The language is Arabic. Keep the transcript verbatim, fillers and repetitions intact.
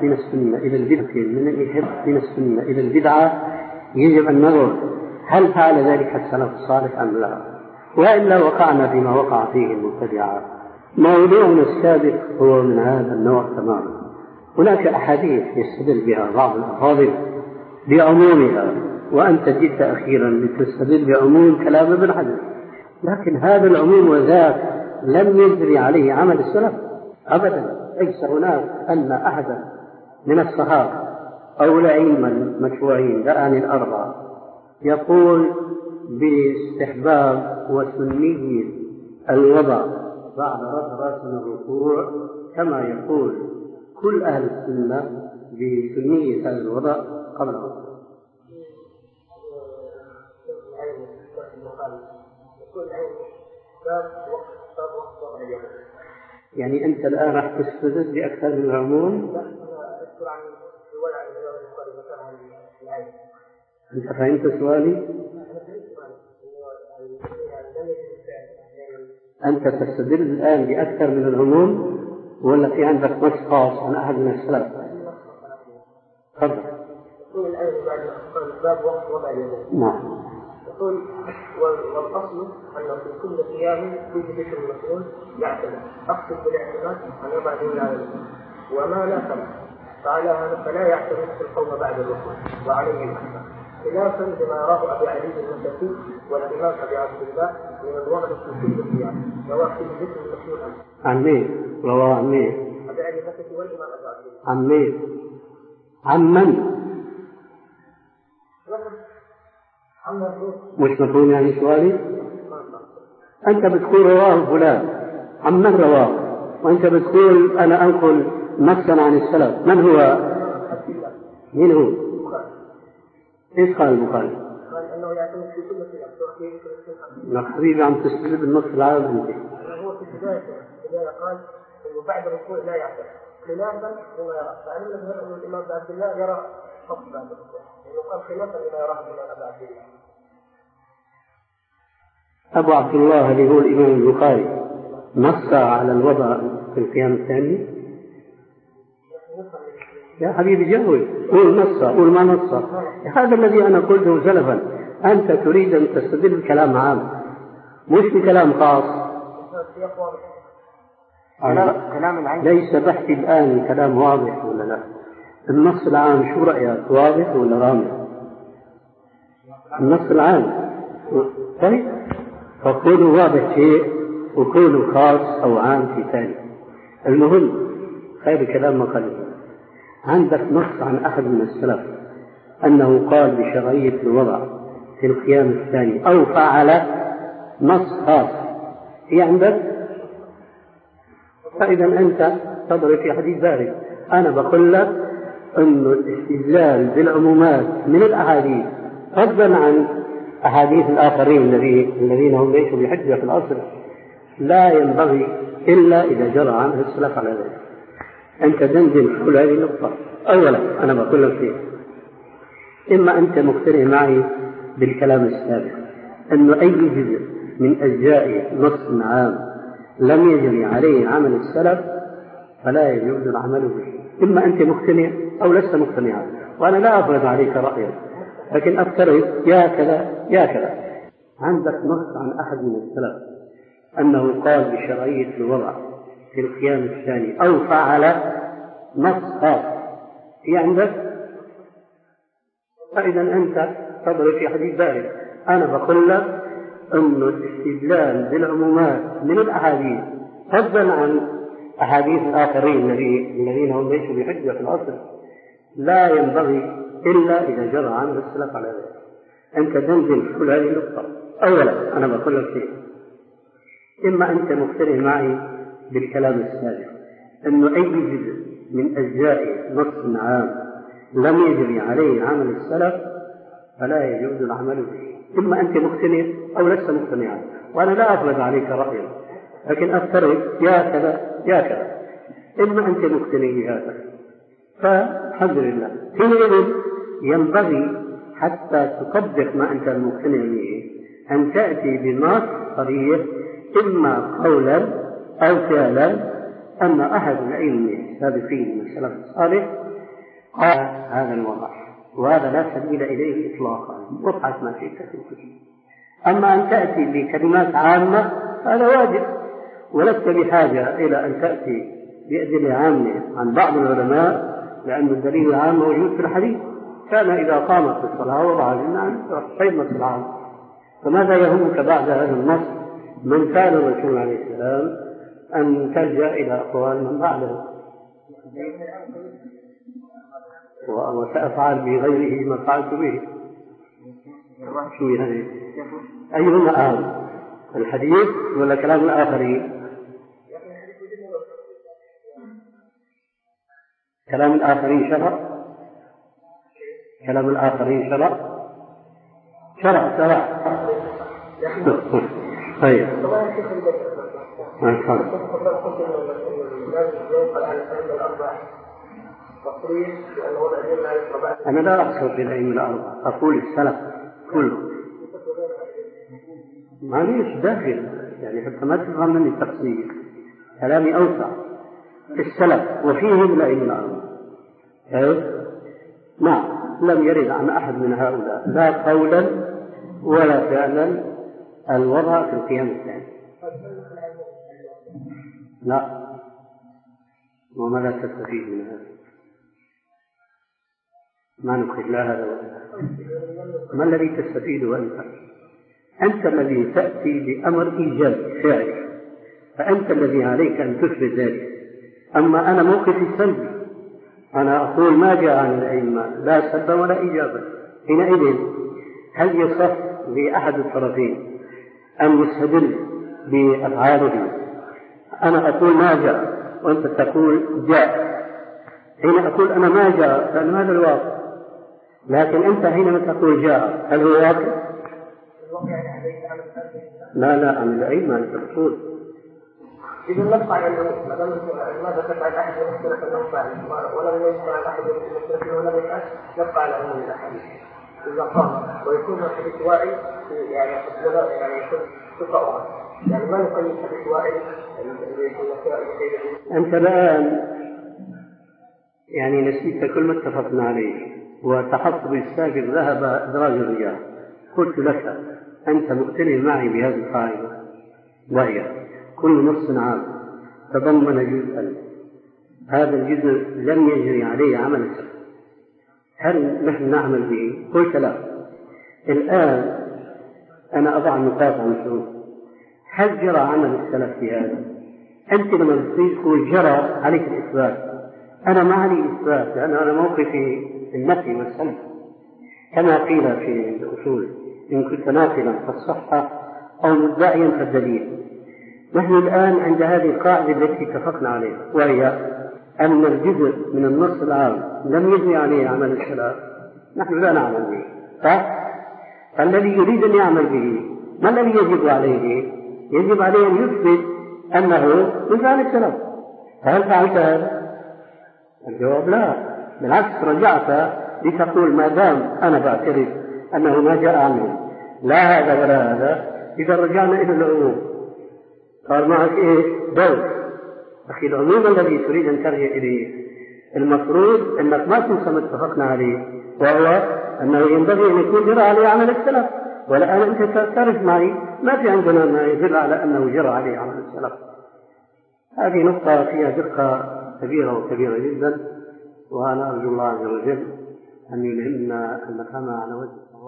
من السنة إلى البدعة من الإحداث من السنة إلى البدعة يجب أن ننظر هل فعل ذلك السلف الصالح أم لا، وإلا وقعنا فيما وقع فيه المبتدعة. موضوعنا السابق هو من هذا النوع تماما. هناك أحاديث يستدل بها بعض الأفاضل بعمومها، وأنت جئت أخيرا لتستدل بعموم كلام ابن حجر، لكن هذا العموم وذاك لم يجري عليه عمل السلف أبدا. ليس هناك أن أحدا من الصحابة أو الأئمة المشهورين الآن الأربعة يقول باستحباب وسنية الوضع بعد رفع من الركوع كما يقول كل أهل السنة بسنية هذا الوضع قبل الركوع. يعني أنت الآن راح تستدل بأكثر من العموم؟ أنت فهمت سؤالي؟ أنت تستدل الآن بأكثر من العموم ولا في عندك نص خاص عن أحد من السلف؟ تفضل. يقول الآية بعد باب وقت وضع اليدين. نعم. يقول والأصل أن في كل قيام كل ذكر المسؤول يعتمد أقصد بالاعتماد أن يضع اليدين على اليدين وما لا تمت فعلى هذا فلا يعتمد في القوم بعد الركوع وعليه الأحكام خلافا لما يراه أبي علي المسكي والإمام أبي عبد الله من الوضع في كل قيام سواء في ذكر المسؤول عن مين؟ رواه عن مين؟ أبي علي المسكي والإمام أبي عبد الله. عن مين؟ عن من؟ مش مفهوم يعني سؤالي؟ أنت بتقول رواه فلان، عن من رواه؟ وأنت بتقول أنا أنقل نصا عن السلف، من هو؟ مين هو؟ إيش قال البخاري؟ قال أنه يعتمد في كل قيام. لا حبيبي عم تستجيب النص العام أنت. هو في البداية البداية قال إنه بعد الركوع لا يعتمد خلافا لما يرى، فعلمنا أن الإمام عبد الله يرى فقط بعد الركوع، يعني قال خلافا لما يراه الإمام عبد الله. أبو عبد الله اللي هو الإمام البخاري نص على الوضع في القيام الثاني؟ يا حبيبي جاوب، قول نص قول ما نص. هذا الذي أنا قلته سلفا، أنت تريد أن تستدل بكلام عام مش بكلام خاص. ليس بحثي الآن كلام واضح ولا لا؟ النص العام شو رأيك، واضح ولا رامي؟ النص العام طيب، فكونوا واضح شيء وكونوا خاص أو عام في ثاني. المهم خير كلام ما قال. عندك نص عن أحد من السلف أنه قال بشرعية الوضع في القيام الثاني أو فعل نص خاص في عندك؟ فإذا أنت تضرب في حديث بارد. أنا بقول لك أن الاستدلال بالعمومات من الأحاديث فضلا عن أحاديث الآخرين الذين هم ليسوا بحجة في الأصل لا ينبغي إلا إذا جرى عنه السلف على ذلك. أنت دندن كل هذه النقطة. أولا أنا بقول لك فيه إما أنت مقتنع معي بالكلام السابق أنه أي جزء من أجزاء نص عام لم يجري عليه عمل السلف فلا يجوز العمل به. إما أنت مقتنع أو لست مقتنعا، وأنا لا أفرض عليك رأيا، لكن أفترض يا كذا يا كذا. عندك نص عن أحد من السلف أنه قال بشرعية الوضع في القيام الثاني أو فعل نص خاص في عندك؟ فإذا أنت تضرب في حديث بارد. أنا بقول لك أن الاستدلال بالعمومات من الأحاديث فضلا عن أحاديث الآخرين الذين هم ليسوا بحجة في الأصل لا ينبغي إلا إذا جرى عنه السلف على ذلك. أنت تنزل كل هذه النقطة. أولا أنا بقول لك شيء، إما أنت مقتنع معي بالكلام السابق أنه أي جزء من أجزاء نص عام لم يجري عليه عمل السلف فلا يجوز العمل به. إما أنت مقتنع أو لست مقتنعا، وأنا لا أفرض عليك رأيا، لكن أفترض يا كذا يا كذا. إما أنت مقتنع بهذا فالحمد لله، حينئذ ينبغي حتى تطبق ما أنت مقتنع به أن تأتي بنص صريح إما قولا أو فعلا أن أحد الأئمة السابقين من السلف الصالح هذا الوضع، وهذا لا سبيل إليه إطلاقا، وابحث ما شئت في الكتب. أما أن تأتي بكلمات عامة هذا واجب، ولست بحاجة إلى أن تأتي بأدلة عامة عن بعض العلماء، لأن الدليل العام موجود في الحديث. كان إذا قامت في الصلاة وضع الجنة خير العام، فماذا يهمك بعد هذا النص من كان الرسول عليه السلام أن تلجأ إلى أقوال من بعده؟ وسأفعل بغيره ما فعلت به. شو يعني؟ أيهما أهم، الحديث ولا كلام الآخرين؟ كلام الآخرين شرع، كلام الآخرين شرع شرع شرع طيب. أنا لا أقصد بالأئمة الأربعة، أقول السلف كله، ما ليش داخل يعني حتى ما تفهم مني التفصيل، كلامي أوسع. السلف وفيهم الأئمة الأربعة، نعم، لم يرد عن أحد من هؤلاء لا قولا ولا فعلا الوضع في القيام الثاني. لا، وماذا تستفيد من هذا؟ ما نقول لا هذا ولا. ما الذي تستفيده أنت؟ أنت الذي تأتي بأمر إيجابي فعلي، فأنت الذي عليك أن تثبت ذلك. أما أنا موقفي سلبي، أنا أقول ما جاء عن الأئمة لا سلبا ولا إيجابا، حينئذ هل يصح لأحد الطرفين أن يستدل بأفعاله؟ أنا أقول ما جاء وأنت تقول جاء، حين أقول أنا ما جاء فأنا هذا الواقع، لكن أنت حينما تقول جاء هل هو واقع؟ لا لا، عن الأئمة أنت تقول. إذا نبقى أنه ما دام ماذا تفعل أحد يمثل أنه فعل ولم يفعل أحد يمثل أنه لم يفعل، نبقى على عموم الأحاديث إذا قام ويكون الحديث واعي يعني يعني يكون ثقة، يعني ما نقيم الحديث واعي. أنت الآن يعني نسيت كل ما اتفقنا عليه، وتحط بالسابق ذهب إدراج الرجال. قلت لك أنت مختلف معي بهذه القاعدة، وهي كل نص عام تضمن جزءا، هذا الجزء لم يجري عليه عمل السلف، هل نحن نعمل به؟ قلت لا. الآن أنا أضع النقاط عن شروط، هل جرى عمل السلف في هذا؟ أنت لما تقول جرى عليك الإثبات، أنا ما علي إثبات، لأن أنا موقفي النفي والسلب كما قيل في الأصول، إن كنت ناقلا فالصحة أو مدعيا فالدليل. نحن الآن عند هذه القاعدة التي اتفقنا عليها، وهي أن الجزء من النص العام لم يجري عليه عمل السلف، نحن لا نعمل به، صح؟ فالذي يريد أن يعمل به ما الذي يجب عليه؟ يجب عليه أن يثبت أنه من فعل السلف. فهل فعلت هذا؟ الجواب لا، بالعكس رجعت لتقول ما دام أنا بعترف أنه ما جاء عنه لا هذا ولا هذا، إذا رجعنا إلى العموم قال معك إيه؟ دور أخي، العموم الذي تريد أن ترجع إليه المفروض أنك ما تنسى ما اتفقنا عليه، وهو أنه ينبغي أن يكون جرى عليه عمل السلف. والآن أنت تعترف معي ما في عندنا ما يدل على أنه جرى عليه عمل السلف. هذه نقطة فيها دقة كبيرة وكبيرة جدا، وأنا أرجو الله عز وجل أن يلهمنا أن نفهمها على وجه